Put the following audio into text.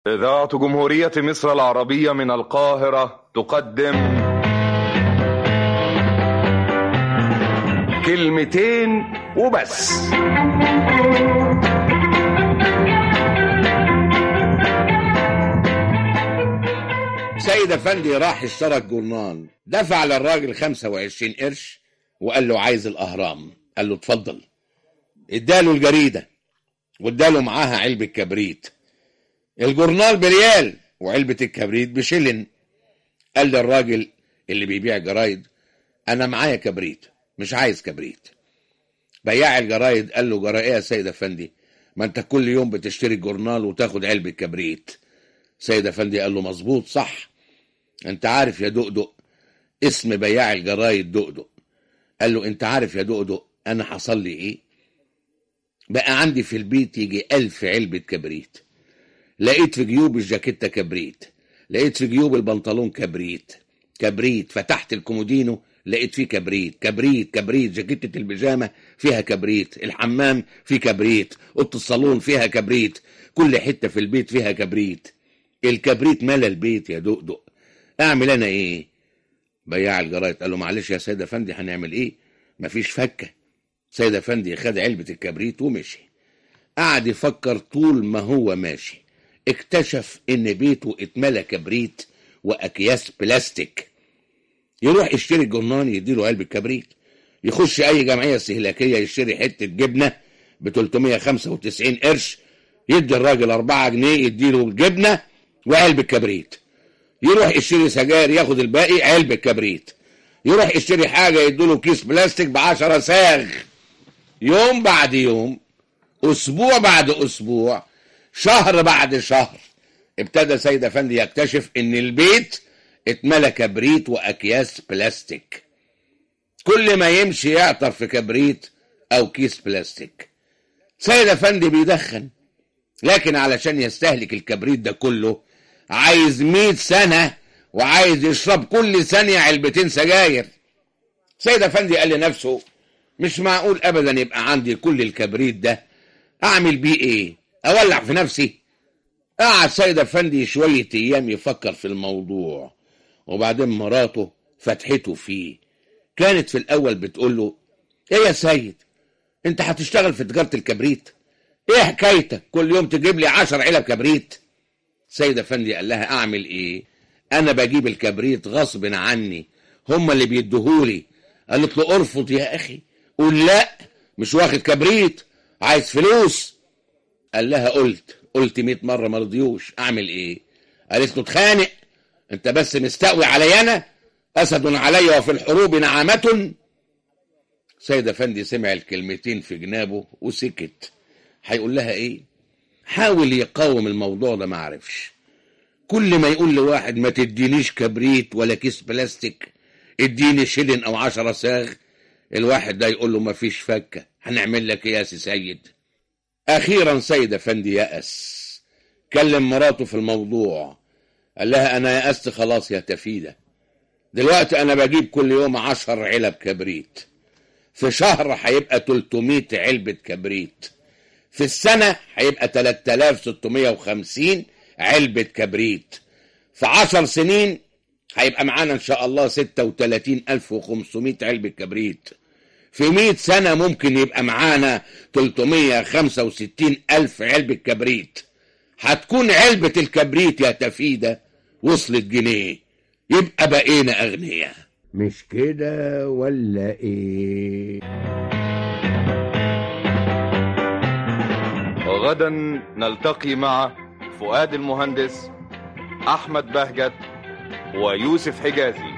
إذاعة جمهورية مصر العربية من القاهرة تقدم كلمتين وبس. سيد افندي راح اشترى الجورنال، دفع للراجل 25 قرش وقال له عايز الاهرام. قال له اتفضل. اداله الجريدة واداله معاها علبة كبريت. الجورنال بريال وعلبة الكبريت بشلن. قال للراجل اللي بيبيع جرايد انا معايا كبريت، مش عايز كبريت. بياع الجرايد قال له جرايد يا سيد افندي، ما انت كل يوم بتشتري الجورنال وتاخد علبة كبريت. سيد افندي قال له مظبوط صح. انت عارف يا دقدق اسم بياع الجرايد دقدق. قال له انت عارف يا دقدق انا حصل لي ايه؟ بقى عندي في البيت يجي 1000 علبة كبريت. لقيت في جيوب الجاكيتة كبريت، لقيت في جيوب البنطلون كبريت. فتحت الكومودينو لقيت فيه كبريت. جاكيتة البيجامة فيها كبريت، الحمام فيه كبريت، اوضه الصالون فيها كبريت، كل حتة في البيت فيها كبريت. الكبريت ملا البيت يا دقدق، اعمل انا ايه؟ بياع الجرايد قال له معلش يا سيد افندي هنعمل ايه؟ مفيش فكة. سيد افندي خد علبة الكبريت ومشي. قعد يفكر طول ما هو ماشي، اكتشف ان بيته اتملى كبريت واكياس بلاستيك. يروح يشتري الجرنان يديله علبة كبريت، يخش اي جمعية استهلاكية يشتري حتة جبنة ب 395 قرش، يدي الراجل 4 جنيه يديله الجبنة وعلبة كبريت. يروح يشتري سجاير ياخد الباقي علبة كبريت. يروح يشتري حاجة يديله كيس بلاستيك ب10 ساغ. يوم بعد يوم، اسبوع بعد اسبوع، شهر بعد شهر، ابتدى سيد افندي يكتشف ان البيت اتملى كبريت واكياس بلاستيك. كل ما يمشي يعطر في كبريت او كيس بلاستيك. سيد افندي بيدخن، لكن علشان يستهلك الكبريت ده كله عايز 100 سنة وعايز يشرب كل ثانية علبتين سجاير. سيد افندي قال لنفسه مش معقول ابدا يبقى عندي كل الكبريت ده، اعمل بيه ايه؟ اولع في نفسي؟ قعد سيد افندي شوية ايام يفكر في الموضوع، وبعدين مراته فتحته فيه. كانت في الاول بتقول له ايه يا سيد، انت هتشتغل في تجارة الكبريت؟ ايه حكايتك كل يوم تجيب لي 10 علب كبريت؟ سيد افندي قال لها اعمل ايه؟ انا بجيب الكبريت غصب عني، هم اللي بيدوهولي. قالت له ارفض يا اخي، قول لا مش واخد كبريت، عايز فلوس. قال لها قلت 100 مرة ما رضيوش، اعمل ايه؟ قالت له اتخانق، انت بس مستقوي علي انا، اسد علي وفي الحروب نعامة. سيد افندي سمع الكلمتين في جنابه وسكت. هيقول لها ايه؟ حاول يقاوم الموضوع ده، ما عرفش. كل ما يقول لواحد ما تدينيش كبريت ولا كيس بلاستيك، اديني شلن او 10 ساغ، الواحد ده يقول له ما فيش فكة، هنعمل لك ايه يا سيد؟ اخيرا سيد افندي يأس، كلم مراته في الموضوع. قال لها انا يأست خلاص يا تفيدة، دلوقتي انا بجيب كل يوم 10 علب كبريت، في شهر هيبقى 300 علبة كبريت، في السنة هيبقى 3650 علبة كبريت، في 10 سنين هيبقى معانا ان شاء الله 36500 علبة كبريت، في 100 سنة ممكن يبقى معانا 365000 علبة كبريت. هتكون علبة الكبريت يا تفيدة وصلت جنيه، يبقى بقينا أغنياء. مش كده ولا ايه؟ وغدا نلتقي مع فؤاد المهندس، أحمد بهجت، ويوسف حجازي.